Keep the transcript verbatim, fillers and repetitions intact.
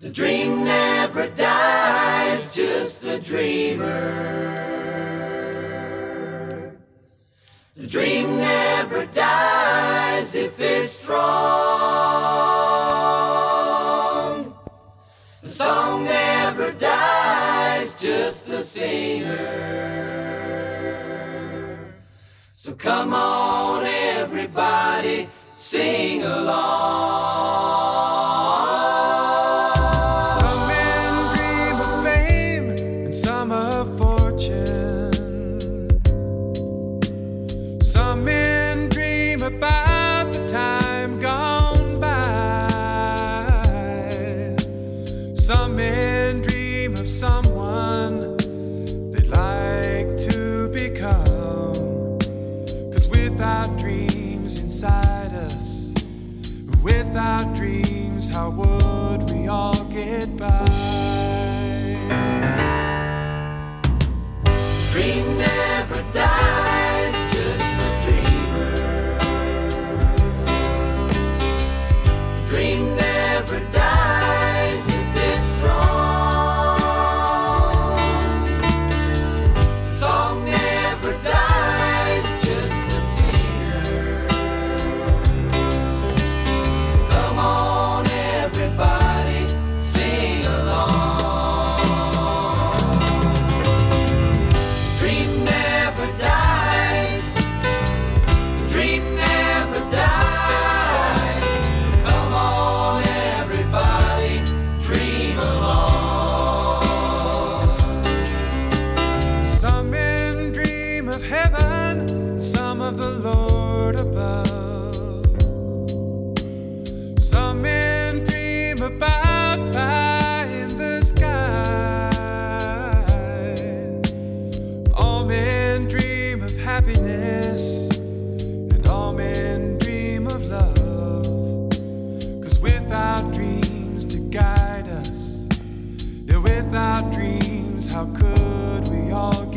The dream never dies, just the dreamer. The dream never dies if it's strong. The song never dies, just the singer. So come on everybody, sing along. Some men dream about the time gone by. Some men dream of someone they'd like to become. 'Cause without dreams inside us, without dreams, how would we all get by? Dream never dies, just the dreamer. The dream never dies if it's strong. The song never dies, just the singer. So come on everybody, sing along. Some men dream of heaven, some of the Lord above. Some men dream about pie in the sky. All men dream of happiness, and all men dream of love. 'Cause without dreams to guide us, yeah, without dreams, how could we all